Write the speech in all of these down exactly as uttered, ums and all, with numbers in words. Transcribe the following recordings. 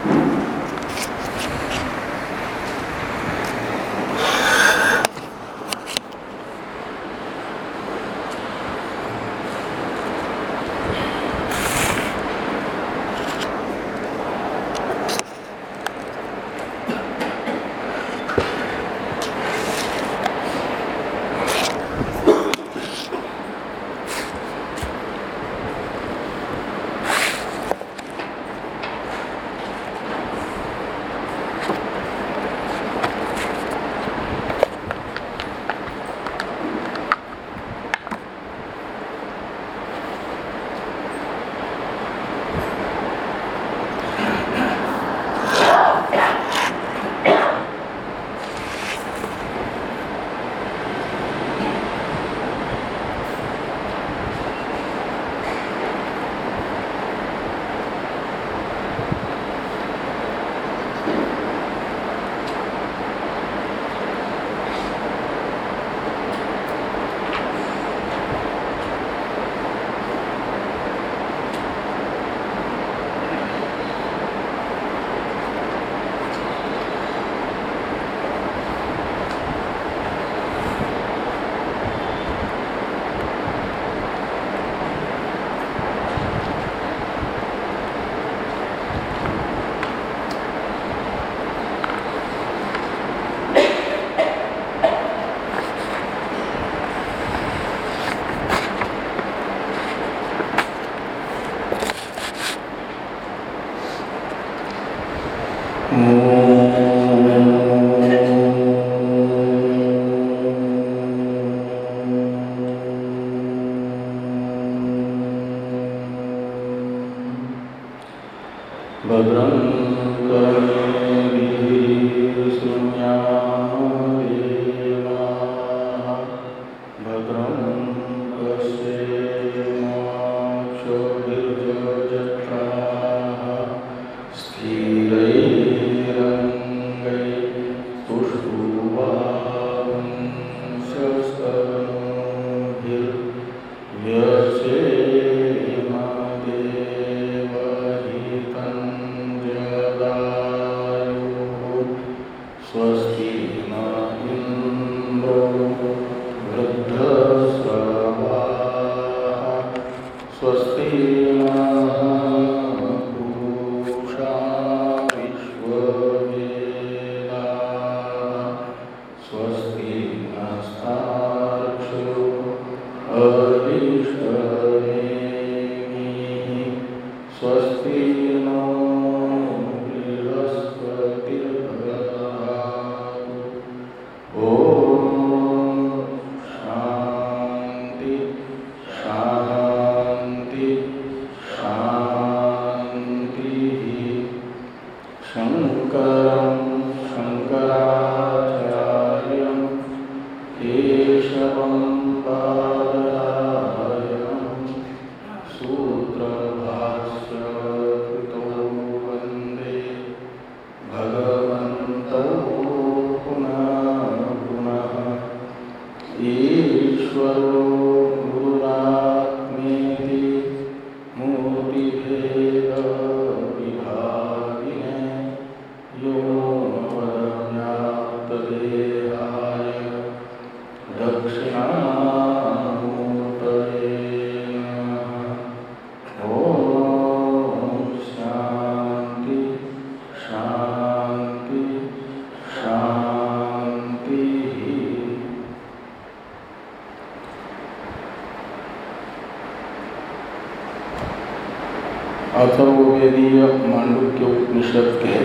अथर्ववेदीय मांडुक्य उपनिषद के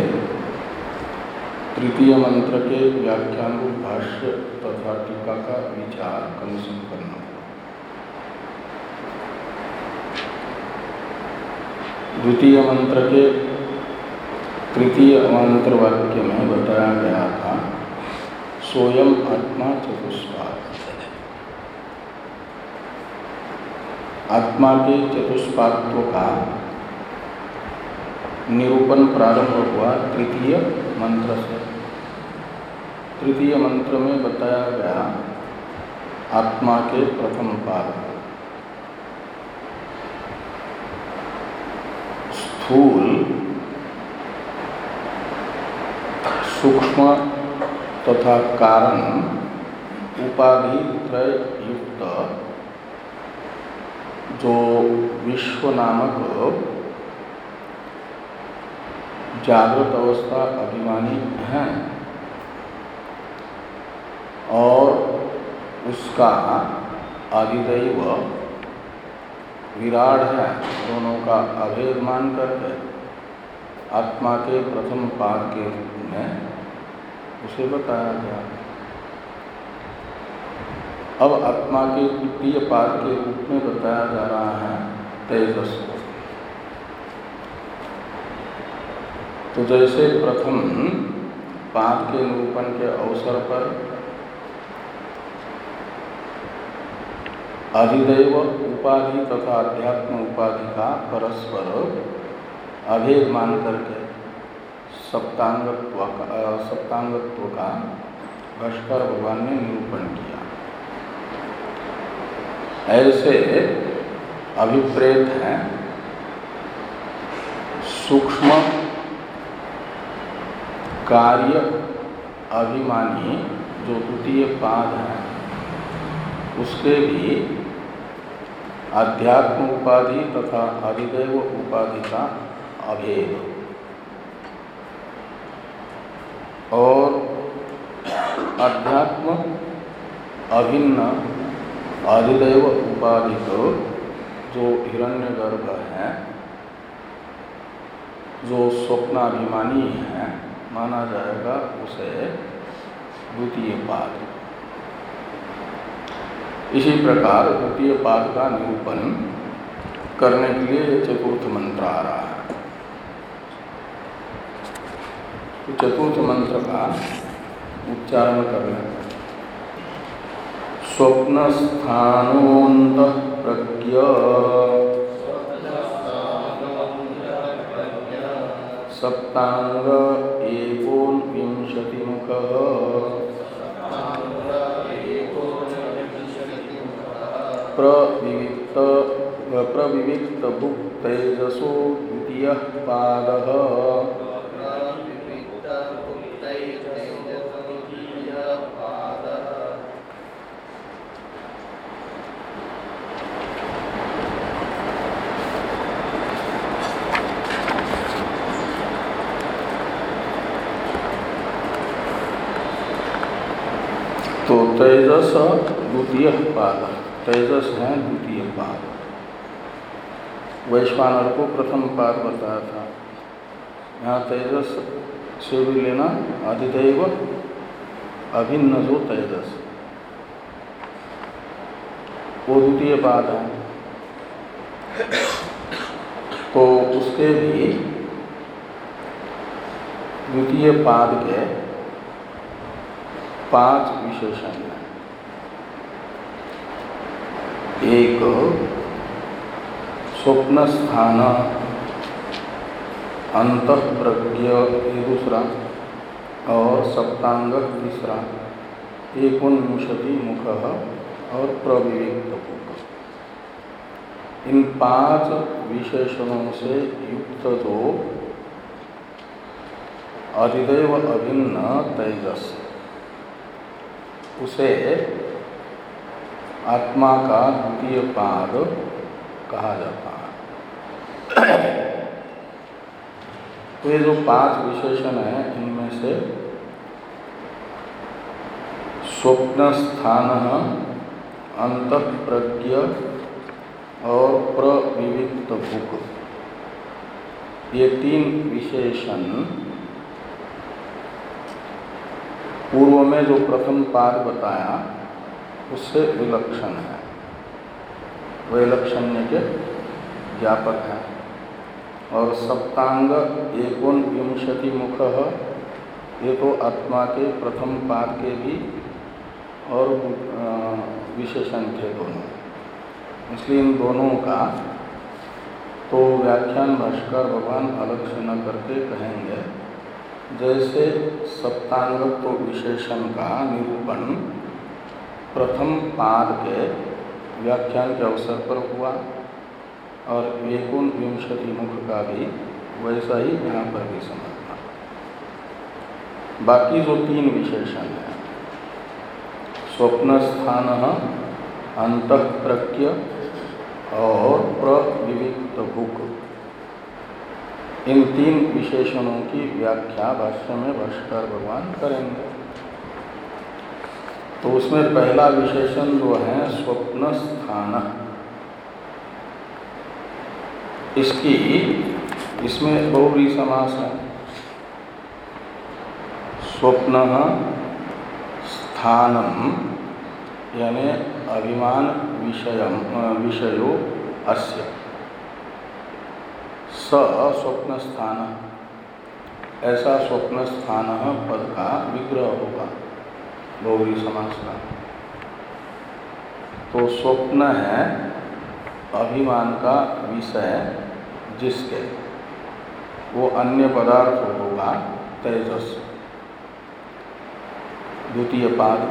तृतीय मंत्र के व्याख्यान भाष्य तथा टीका का विचार कल संपन्न हुआ। द्वितीय मंत्र के तृतीय मंत्र वाक्य में बताया गया था सोयम आत्मा चतुष्पाद। आत्मा के चतुष्पादत्व का निरूपण प्रारंभ हुआ तृतीय मंत्र से। तृतीय मंत्र में बताया गया आत्मा के प्रथम पाद स्थूल सूक्ष्म तथा कारण उपाधि त्रय युक्त जो विश्व नामक जागृत अवस्था अभिमानी है और उसका आदिदैव विराट है, दोनों का अभेद मान करके आत्मा के प्रथम पाद के रूप में उसे बताया गया। अब आत्मा के द्वितीय पाद के रूप में बताया जा रहा है तेजस को। तो जैसे प्रथम पाद के निरूपण के अवसर पर अधिदैव उपाधि तथा अध्यात्म उपाधि का परस्पर अभेद मान करके सप्तांगत्व का सप्तांगत्व का भाष्कर भगवान ने निरूपण किया। ऐसे अभिप्रेत हैं सूक्ष्म कार्य अभिमानी जो द्वितीय पाद है उसके भी अध्यात्म उपाधि तथा अधिदैव उपाधि का अभेद और अध्यात्म अभिन्न अधिदैव उपाधि को जो हिरण्यगर्भ है, जो स्वप्नाभिमानी है, माना जाएगा उसे द्वितीय पाद। इसी प्रकार द्वितीय पाद का निरूपण करने के लिए चतुर्थ मंत्र आ रहा है। तो चतुर्थ मंत्र का उच्चारण करने स्वप्न स्थानोऽन्तः प्रज्ञ सप्तांग एकोनविंशतिमुखः प्रविविक्त प्रविविक्त भुक् तेजसो द्वितीयः पादः तो तेजस द्वितीय पाद, तेजस है द्वितीय पाद। वैश्वानर को प्रथम पाद बताया था, यहाँ तेजस से भी लेना अधिदैव अभिन्न जो तेजस वो द्वितीय पाद है। तो उसके भी द्वितीय पाद के पांच विशेषण हैं। एक स्वप्न स्थान अंतःप्रज्ञ ये दूसरा और सप्तांग तीसरा, एकोनविंशति मुख और प्रविविक्त मुख। इन पांच विशेषणों से युक्त जो अधिदैव अभिन्न तेजस उसे आत्मा का द्वितीय पाद कहा जाता है। तो ये जो पांच विशेषण हैं इनमें से स्वप्न स्थान अंतःप्रज्ञ और प्रविविक्त भुक्, ये तीन विशेषण पूर्व में जो प्रथम पाद बताया उससे विलक्षण है, वैलक्षण्य के ज्ञापक है। और सप्तांग एकोनविंशति मुख, ये तो आत्मा के प्रथम पाद के भी और विशेषण थे दोनों, इसलिए इन दोनों का तो व्याख्यान भाष्कर भगवान अलग से न करके कहेंगे। जैसे सप्तांगत्व विशेषण का निरूपण प्रथम पाद के व्याख्यान के अवसर पर हुआ और एकोनविंशति मुख का भी वैसा ही यहाँ पर भी समझना। बाकी जो तीन विशेषण हैं, स्वप्न स्थान, अंतःप्रज्ञ और प्रविविक्त भूक, इन तीन विशेषणों की व्याख्या भाष्य में भाष्यकार भगवान करेंगे। तो उसमें पहला विशेषण जो है स्वप्न स्थान, इसकी इसमें बहुव्रीहि समास है। स्वप्न स्थानम यानी अभिमान विषयम विषयो अस्य, स स्वप्न स्थान, ऐसा स्वप्न स्थान पद का विग्रह होगा बहुव्रीहि समास का। तो स्वप्न है अभिमान का विषय जिसके, वो अन्य पदार्थ होगा तेजस। द्वितीय पाद,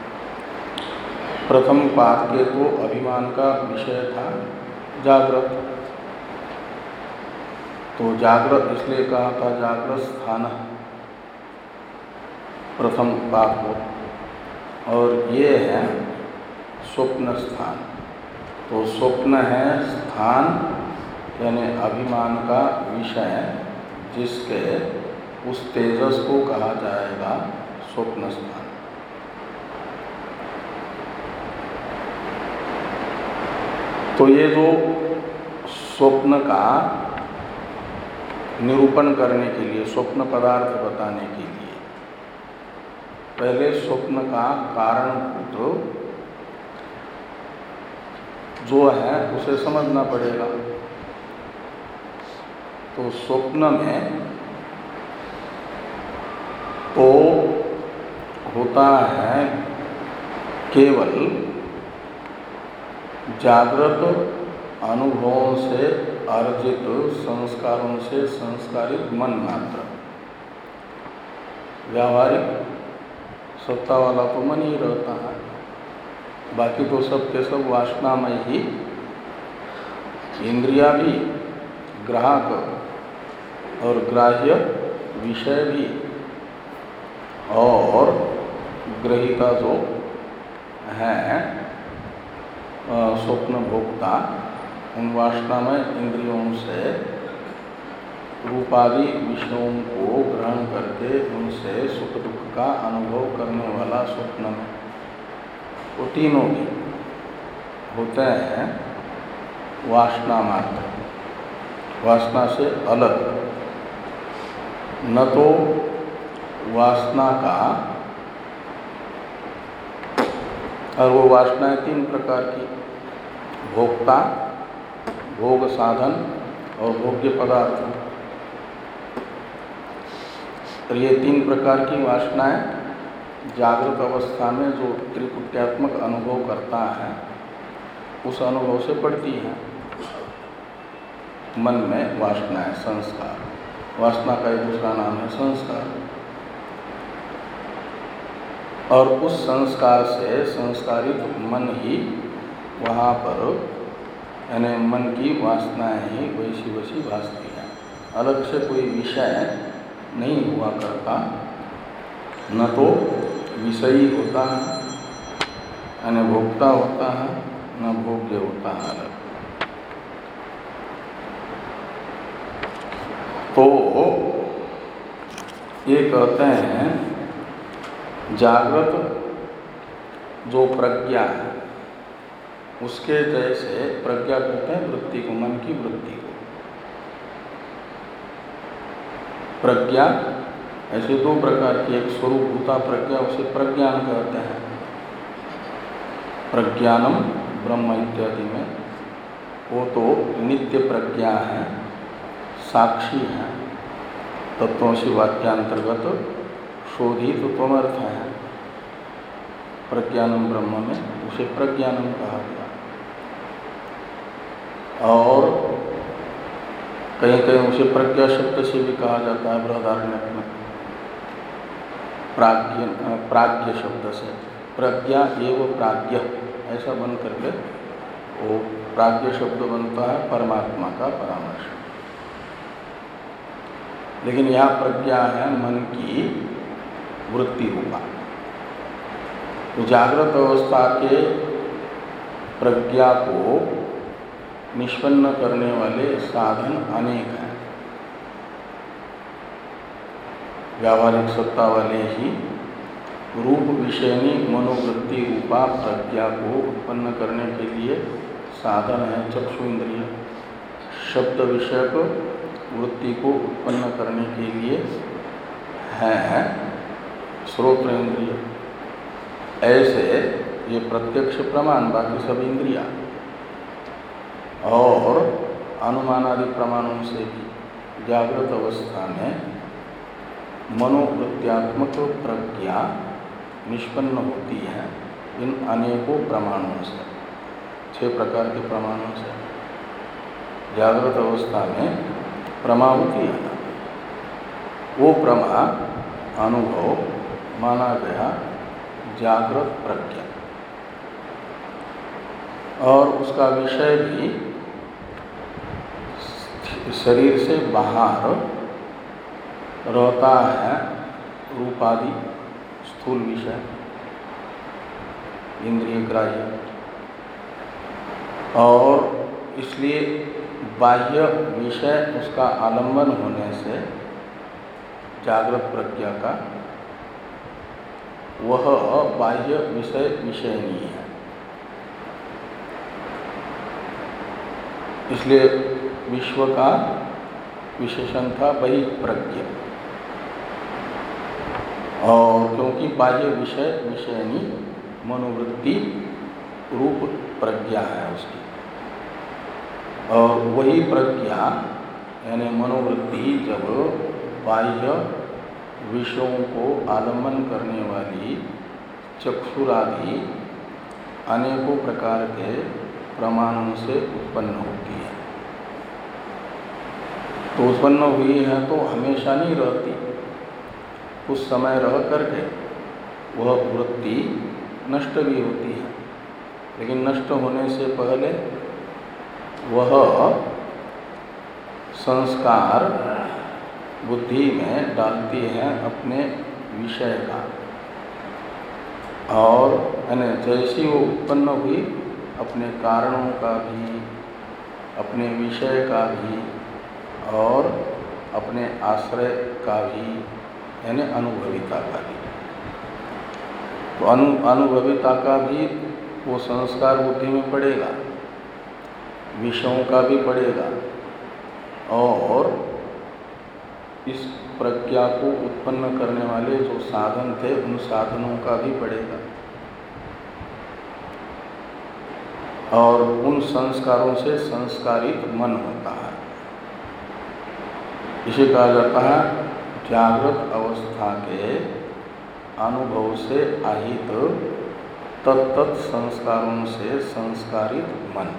प्रथम पाद के तो अभिमान का विषय था जागृत, तो जागृत इसलिए कहा था जागृत स्थान प्रथम पाद को, और ये है स्वप्न स्थान। तो स्वप्न है स्थान यानी अभिमान का विषय जिसके, उस तेजस को कहा जाएगा स्वप्न स्थान। तो ये जो स्वप्न का निरूपण करने के लिए, स्वप्न पदार्थ बताने के लिए पहले स्वप्न का कारणभूत जो है उसे समझना पड़ेगा। तो स्वप्न में तो होता है केवल जागृत अनुभवों से अर्जित संस्कारों से संस्कारित मन मात्र, व्यावहारिक सत्ता वाला तो मन ही रहता है, बाकी तो सब के सब वासनामय ही। इंद्रिया भी, ग्राहक और ग्राह्य विषय भी, और ग्रहिता जो है स्वप्न भोक्ता, उन वासनामय इंद्रियों से रूपादि विषयों को ग्रहण करके उनसे सुख दुख का अनुभव करने वाला स्वप्न में, वो तीनों भी होते हैं वासना मात्र, वासना से अलग। न तो वासना का, और वो वासनाएं तीन प्रकार की, भोक्ता, भोग साधन और भोग्य पदार्थ। और ये तीन प्रकार की वासनाएं जागृत अवस्था में जो त्रिपुट्यात्मक अनुभव करता है उस अनुभव से पड़ती है। मन में वासनाएं, संस्कार, वासना का एक दूसरा नाम है संस्कार, और उस संस्कार से संस्कारित मन ही वहाँ पर, यानी मन की वासनाएं ही वैसी वैसी भासती हैं। अलग से कोई विषय नहीं हुआ करता, न तो विषयी होता है यानी भोक्ता होता है, न भोग्य होता है अलग। तो ये कहते हैं जागृत जो प्रज्ञा है उसके जैसे, प्रज्ञा कहते हैं वृत्ति को, मन की वृत्ति को। प्रज्ञा ऐसे दो प्रकार की, एक स्वरूपभूता प्रज्ञा, उसे प्रज्ञान कहते हैं। प्रज्ञानम ब्रह्म इत्यादि में वो तो नित्य प्रज्ञा है, साक्षी है, तत्वमसि वाक्यांतर्गत शोधित त्वमर्थ है। प्रज्ञानम ब्रह्म में उसे प्रज्ञानम कहा गया। और कहीं कहीं उसे प्रज्ञा शब्द से भी कहा जाता है बृहदारण्यक में, प्राज्ञ प्राज्ञ शब्द से, प्रज्ञा एवं प्राज्ञ ऐसा बन करके वो प्राज्ञ शब्द बनता है परमात्मा का परामर्श। लेकिन यहाँ प्रज्ञा है मन की वृत्ति रूपा। तो जागृत अवस्था के प्रज्ञा को निष्पन्न करने वाले साधन अनेक हैं। व्यावहारिक सत्ता वाले ही रूप विषयनी मनोवृत्ति रूपा प्रज्ञा को उत्पन्न करने के लिए साधन है चक्षु इंद्रिय। शब्द विषयक वृत्ति को उत्पन्न करने के लिए है श्रोत्र इंद्रिय। ऐसे ये प्रत्यक्ष प्रमाण, बाकी सब इंद्रिया और अनुमानादि प्रमाणों से भी जागृत अवस्था में मनोवृत्त्यात्मक प्रज्ञा निष्पन्न होती है इन अनेकों प्रमाणों से, छह प्रकार के प्रमाणों से। जागृत अवस्था में प्रमा होती है ना, वो प्रमा अनुभव माना गया जागृत प्रज्ञा, और उसका विषय भी शरीर से बाहर रहता है रूपादि स्थूल विषय, इंद्रिय ग्राह्य, और इसलिए बाह्य विषय उसका आलंबन होने से जागृत प्रज्ञा का वह बाह्य विषय विषय नहीं है। इसलिए विश्व का विशेषण था बहिप्रज्ञ, और क्योंकि बाह्य विषय विषयनी मनोवृत्ति रूप प्रज्ञा है उसकी, और वही प्रज्ञा यानी मनोवृत्ति जब बाह्य विषयों को आलम्बन करने वाली चक्षुरादि अनेकों प्रकार के प्रमाणों से उत्पन्न होती है, तो उत्पन्न हुई है तो हमेशा नहीं रहती, कुछ समय रह करके वह वृत्ति नष्ट भी होती है। लेकिन नष्ट होने से पहले वह संस्कार बुद्धि में डालती है अपने विषय का, और यानी जैसी वो उत्पन्न हुई अपने कारणों का भी, अपने विषय का भी, और अपने आश्रय का भी, यानी अनुभविता का भी। तो अनु अनुभविता का भी वो संस्कार बुद्धि में पड़ेगा, विषयों का भी पड़ेगा, और इस प्रज्ञा को उत्पन्न करने वाले जो साधन थे उन साधनों का भी पड़ेगा, और उन संस्कारों से संस्कारित मन होता है। इसे कहा जाता है जागृत अवस्था के अनुभव से आहित तत्त संस्कारों से संस्कारित मन।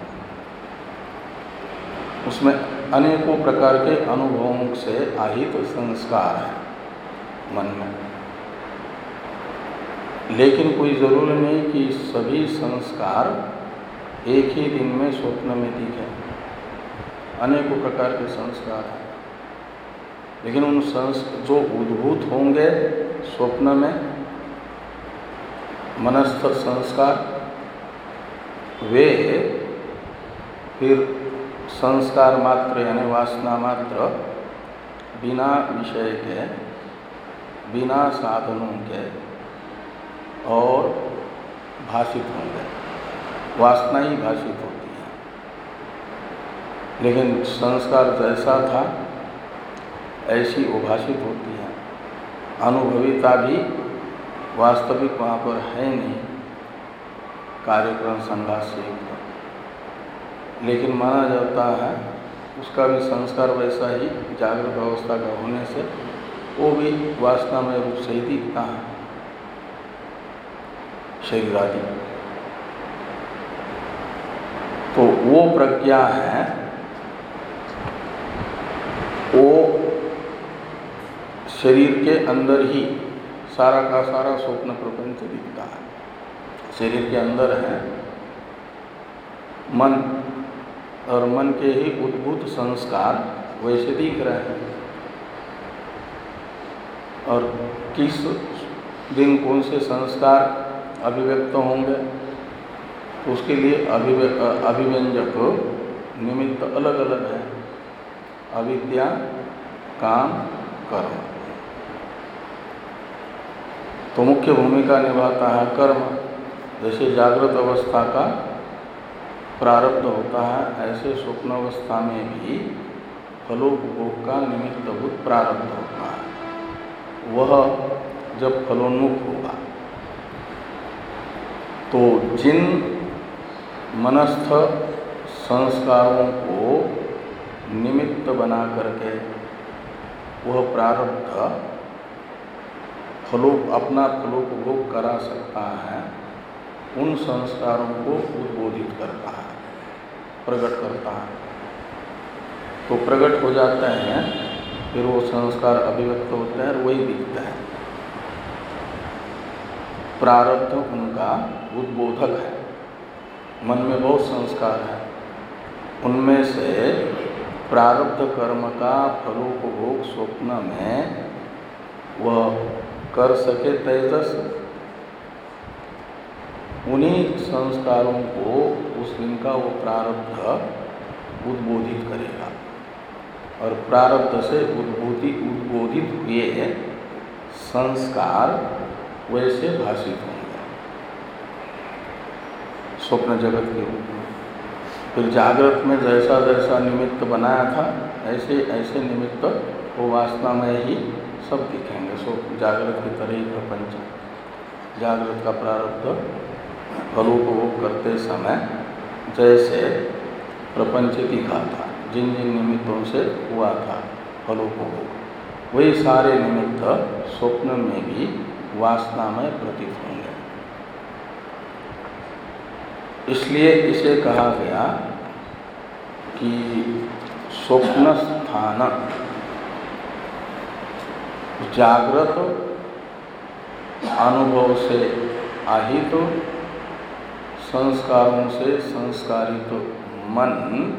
उसमें अनेकों प्रकार के अनुभवों से आहित संस्कार है मन में, लेकिन कोई जरूरी नहीं कि सभी संस्कार एक ही दिन में स्वप्न में दिखे। अनेकों प्रकार के संस्कार हैं, लेकिन उन संस जो उद्भूत होंगे स्वप्न में मनस्थ संस्कार, वे फिर संस्कार मात्र यानी वासना मात्र बिना विषय के, बिना साधनों के और भाषित होंगे। वासना ही भाषित होती है, लेकिन संस्कार जैसा था ऐसी वो भाषित होती है। अनुभविता भी वास्तविक वहाँ पर है नहीं, कार्यक्रम संघात से, लेकिन माना जाता है उसका भी संस्कार वैसा ही जागृत अवस्था का होने से वो भी वासनामय रूप से ही दिखता है शरीर आदि। तो वो प्रज्ञा है, वो शरीर के अंदर ही सारा का सारा स्वप्न प्रपंच दिखता है। शरीर के अंदर है मन, और मन के ही उद्भूत संस्कार वैसे दिख रहे हैं, और किस दिन कौन से संस्कार अभिव्यक्त होंगे, तो उसके लिए अभिव्य अभिव्यंजक निमित्त अलग अलग है। अविद्या, काम, कर्म। तो मुख्य भूमिका निभाता है कर्म। जैसे जागृत अवस्था का प्रारब्ध होता है, ऐसे स्वप्न अवस्था में भी फलोपभोग का निमित्तभूत प्रारब्ध होता है। वह जब फलोन्मुख होगा तो जिन मनस्थ संस्कारों को निमित्त बना करके वह प्रारब्ध फलो अपना फलोपभोग करा सकता है, उन संस्कारों को उद्बोधित करता है, प्रकट करता है। तो प्रकट हो जाते हैं, फिर वो संस्कार अभिव्यक्त होते हैं और वही दिखते हैं। प्रारब्ध उनका उद्बोधक है। मन में बहुत संस्कार है, उनमें से प्रारब्ध कर्म का फलोपभोग स्वप्न में वह कर सके तेजस, उन्हीं संस्कारों को उस दिन का वो प्रारब्ध उद्बोधित करेगा और प्रारब्ध से उद्बोधित उद्बोधित हुए संस्कार वैसे भाषित होंगे स्वप्न जगत के रूप में। फिर जागृत में जैसा जैसा निमित्त बनाया था, ऐसे ऐसे निमित्त वो वासना में ही सब दिखेंगे। सो जागृत की तरह ही प्रपंच, जागृत का प्रारब्ध फलोपभोग करते समय जैसे प्रपंच दिखा था, जिन जिन निमित्तों से हुआ था फलोपभोग, वही सारे निमित्त स्वप्न में भी वासना में प्रतीत होंगे। इसलिए इसे कहा गया कि स्वप्न स्थान जागृत अनुभव से आहित संस्कारों से संस्कारित मन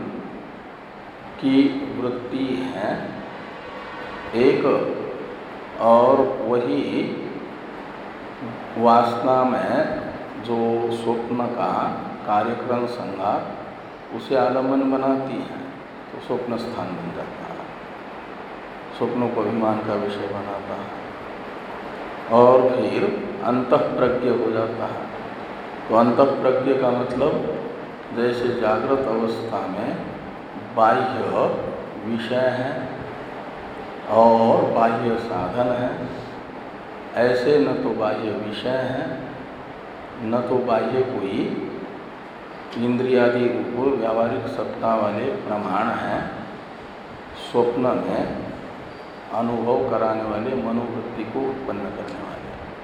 की वृत्ति है एक, और वही वासना में जो स्वप्न का कार्यक्रम संघात उसे आलम्बन बनाती है, तो स्वप्न स्थान बन जाता है, स्वप्नों को अभिमान का विषय बनाता है और फिर अंतःप्रज्ञ हो जाता है। तो अंतःप्रज्ञ का मतलब जैसे जागृत अवस्था में बाह्य विषय है और बाह्य साधन है, ऐसे न तो बाह्य विषय है न तो बाह्य कोई इंद्रियादि रूप व्यावहारिक सत्ता वाले प्रमाण हैं स्वप्न में अनुभव कराने वाले, मनोवृत्ति को उत्पन्न करने वाले।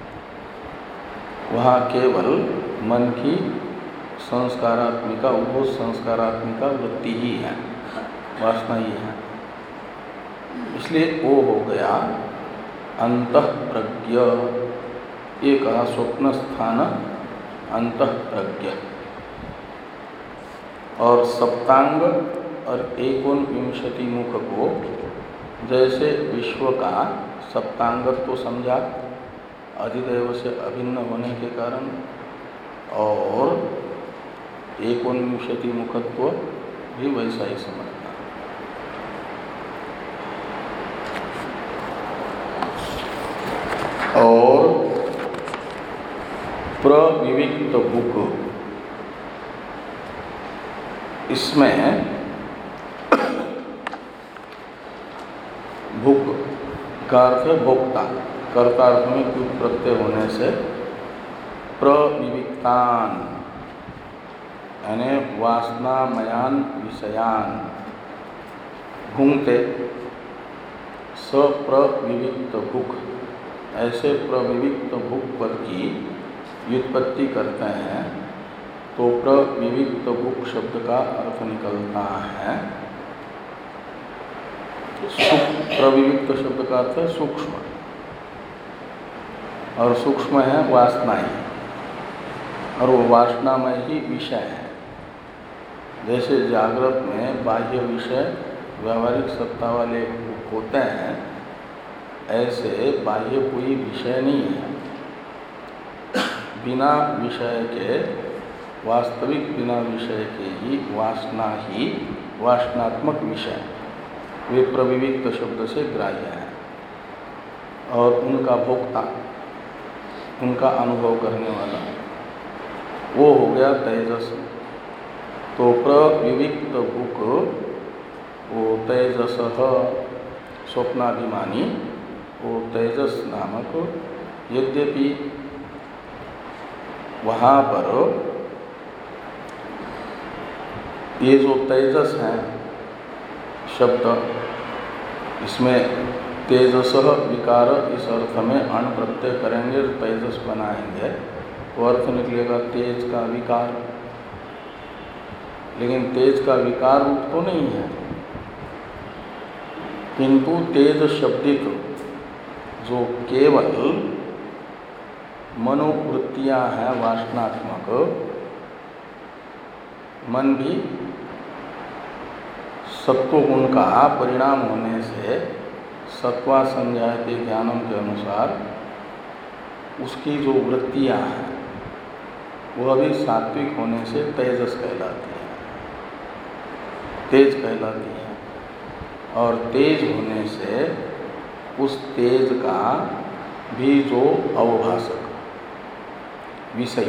वहाँ केवल मन की संस्कारात्मिका, वो संस्कारात्मिका वृत्ति ही है, वासना ही है। इसलिए वो हो गया अंतःप्रज्ञ। ये कहा स्वप्न स्थान अंतःप्रज्ञ। और सप्तांग और एकोनविंशति मुख को जैसे विश्व का सप्तांगत्व तो समझा अधिदैव से अभिन्न होने के कारण, और एकोनविंशति मुखत्व भी वैसा ही समझना। और प्रविविक्त बुक, इसमें भुक का अर्थ है भोक्ता, कर्तार्थ में कुछ प्रत्यय होने से प्रविविक्तान यानी वासनामयान विषयान भूंगते सप्रविविक्त भुक, ऐसे प्रविविक्त भुक पद की व्युत्पत्ति करते हैं तो प्रविविक्त भुक शब्द का अर्थ निकलता है प्रविविक्त शब्द का अर्थ है सूक्ष्म, और सूक्ष्म है वासना ही, और वो वासनामय ही विषय है। जैसे जागृत में बाह्य विषय व्यावहारिक सत्ता वाले होते हैं, ऐसे बाह्य कोई विषय नहीं है, बिना विषय के, वास्तविक बिना विषय के ही वासना ही वासनात्मक विषय, वे प्रविविक्त शब्द से ग्राह्य है। और उनका भोक्ता, उनका अनुभव करने वाला, वो हो गया तेजस। तो प्रविविक्त भूक वो तेजस स्वप्नाभिमानी, वो तेजस नामक, यद्यपि वहाँ पर ये जो तेजस है शब्द, इसमें तेजस विकार इस अर्थ में अण प्रत्यय करेंगे, तेजस बनाएंगे, वो अर्थ निकलेगा तेज का विकार। लेकिन तेज का विकार रूप तो नहीं है, किंतु तेज शब्दित जो केवल मनोवृत्तियां हैं वासनात्मक, मन भी सत्वगुण का परिणाम होने से सत्वा संज्ञा के ज्ञानम के अनुसार उसकी जो वृत्तियां हैं वह भी सात्विक होने से तेजस कहलाती है, तेज कहलाती है। और तेज होने से उस तेज का भी जो अवभाषक विषय,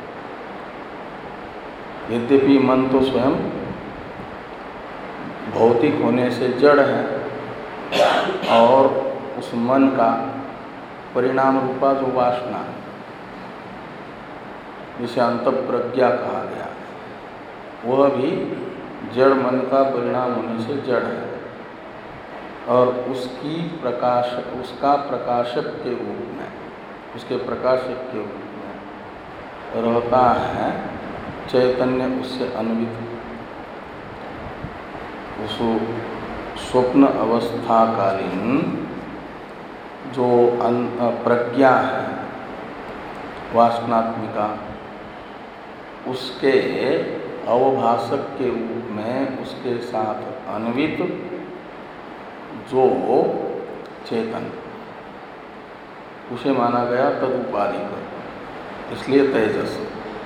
यद्यपि मन तो स्वयं भौतिक होने से जड़ है, और उस मन का परिणाम रूपा जो वासना, जिसे अंतःप्रज्ञा कहा गया, वह भी जड़ मन का परिणाम होने से जड़ है। और उसकी प्रकाश, उसका प्रकाशक के रूप में, उसके प्रकाशक के रूप में रहता है चैतन्य, उससे अन्वित उस स्वप्न अवस्थाकालीन जो प्रज्ञा है वासनात्मिका, उसके अवभाषक के रूप में उसके साथ अन्वित जो चेतन, उसे माना गया तदुपाधिक, इसलिए तेजस।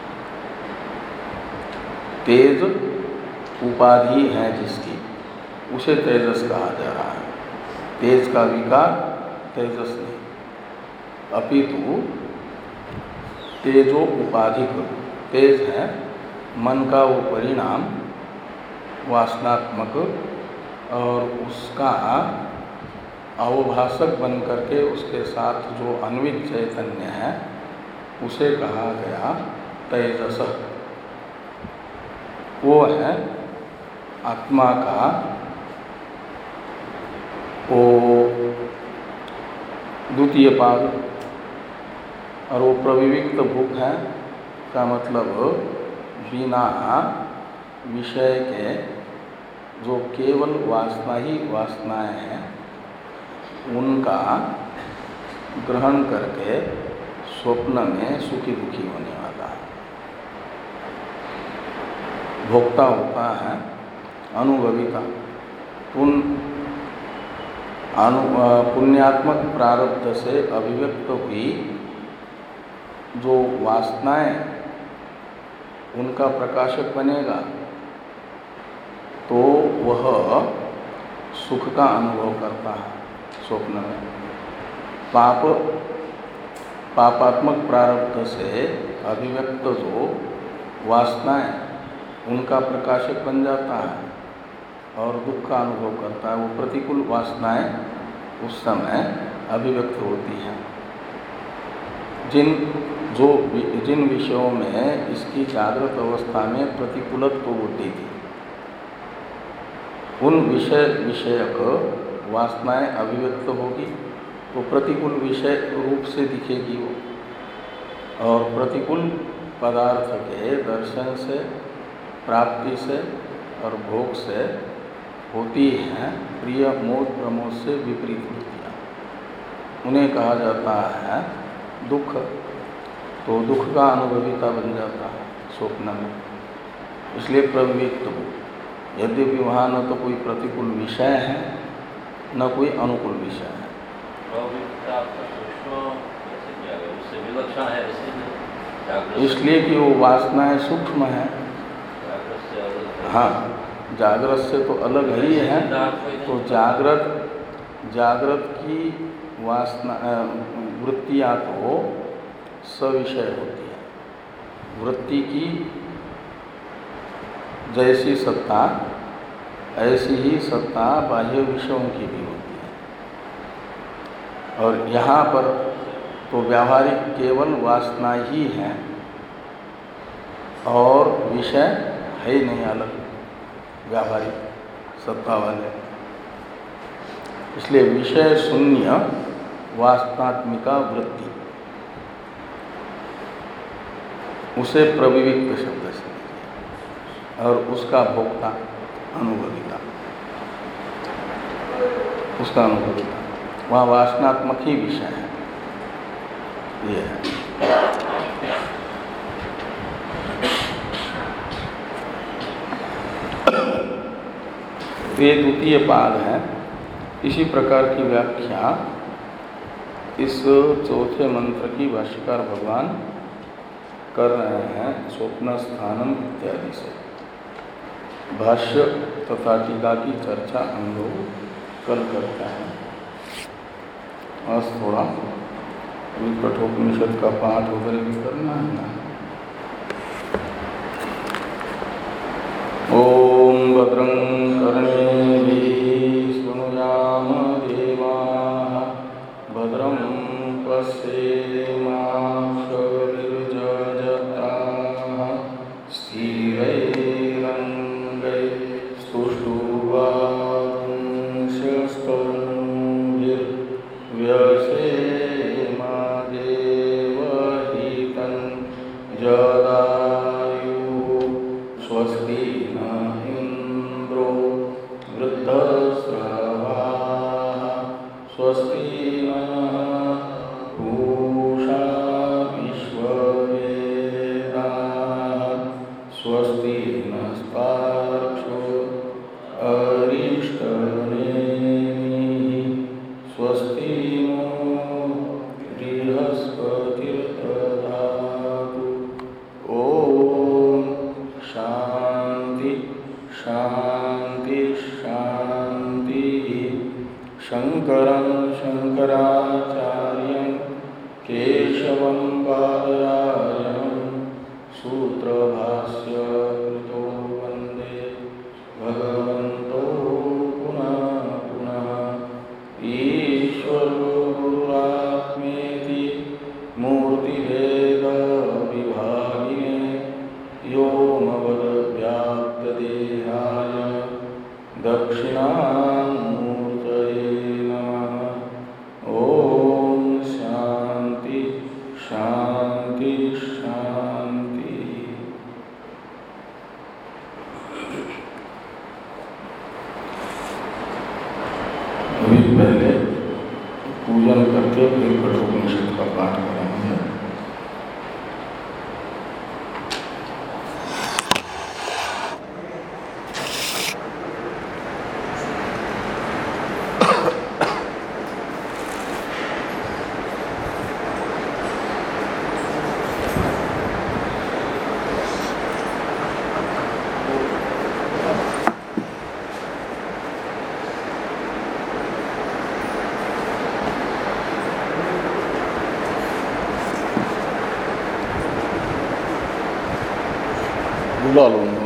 तेज उपाधि है जिसकी, उसे तेजस कहा जा रहा है। तेज का विकार तेजस नहीं, अपितु तेजो उपाधिक, तेज है मन का वो परिणाम वासनात्मक, और उसका अवभाषक बन करके उसके साथ जो अन्वित चैतन्य है उसे कहा गया तेजस। वो है आत्मा का वो द्वितीय पाद, और वो प्रविविक्त भूख है का मतलब बिना विषय के जो केवल वासना ही वासनाएं हैं उनका ग्रहण करके स्वप्न में सुखी दुखी होने वाला है, भोक्ता होता है, अनुभविता। पुन अनु पुण्यात्मक प्रारब्ध से अभिव्यक्त हुई जो वासनाएं, उनका प्रकाशक बनेगा तो वह सुख का अनुभव करता है स्वप्न में। पाप पापात्मक प्रारब्ध से अभिव्यक्त जो वासनाएं, उनका प्रकाशक बन जाता है और दुख का अनुभव करता है। वो प्रतिकूल वासनाएं उस समय अभिव्यक्त होती हैं। जिन जो जिन विषयों में इसकी जागृत अवस्था में प्रतिकूलत्व बुद्धि थी, उन विषय विषयक वासनाएं अभिव्यक्त होगी तो प्रतिकूल विषय रूप से दिखेगी वो, और प्रतिकूल पदार्थ के दर्शन से, प्राप्ति से और भोग से होती हैं प्रिय मोद प्रमोद से विपरीत वृत्तियाँ, उन्हें कहा जाता है दुख। तो दुख का अनुभविता बन जाता है स्वप्न में, इसलिए प्रविविक्त हो। यद्यपि वहाँ न तो कोई प्रतिकूल विषय है न कोई अनुकूल विषय है। इसलिए कि वो वासनाएं सूक्ष्म हैं। हाँ, जागृत से तो अलग ही है। तो जागृत जागृत की वासना वृत्तियाँ तो सविषय होती है। वृत्ति की जैसी सत्ता ऐसी ही सत्ता बाह्य विषयों की भी होती है। और यहाँ पर तो व्यावहारिक केवल वासना ही है और विषय है ही नहीं अलग व्यावहारिक सत्ता वाले। इसलिए विषय शून्य वासनात्मिका वृत्ति, उसे प्रविविक्त शब्द से, और उसका भोक्ता अनुभविता, उसका अनुभविता वहाँ वासनात्मक ही विषय है। ये है तो ये द्वितीय पाद है। इसी प्रकार की व्याख्या इस चौथे मंत्र की भाष्यकार भगवान कर रहे हैं स्वप्न स्थानम इत्यादि से। भाष्य तथा टीका की चर्चा हम लोग कल करते हैं। आज थोड़ा कठोपनिषद का पाठ वगैरह भी करना है ना। ओम भद्रं कर्णेभिः शृणुयाम देवाः भद्रं पश्येमाक्षभिर्यजत्राः स्थिरैरङ्गैस्तुष्टुवांशस्तनूभिर्व्यसेमा देवहितं जदायुः स्वस्ति न इन्द्रो वृद्धश्रवाः स्वस्ति नः पूषा विश्ववेदाः स्वस्ति नस्तार्क्ष्यो अरिष्टनेमिः स्वस्ति नो बृहस्पतिर्दधातु। ओम शांति शांति शांति। शंकरं शंकराचार्यं केशवं बादरायणं सूत्रभाष्य कृतो वंदे भगवन्तो पुनः पुनः। ईश्वरो गुरुरात्मेति मूर्तिभेद विभागिने व्योमवद्व्याप्तदेहाय दक्षिणामूर्तये नमः। ओम शांति शांति शांति। अभी पहले पूजन करके फिर कठोपनिषद का पाठ करेंगे। बुला लो उन्होंने।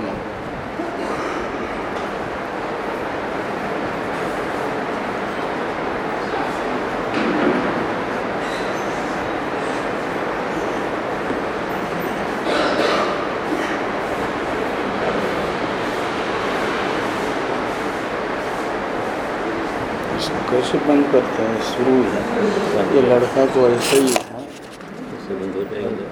कैसे बंद करते हैं? शुरू है ये लड़का तो ऐसे ही है।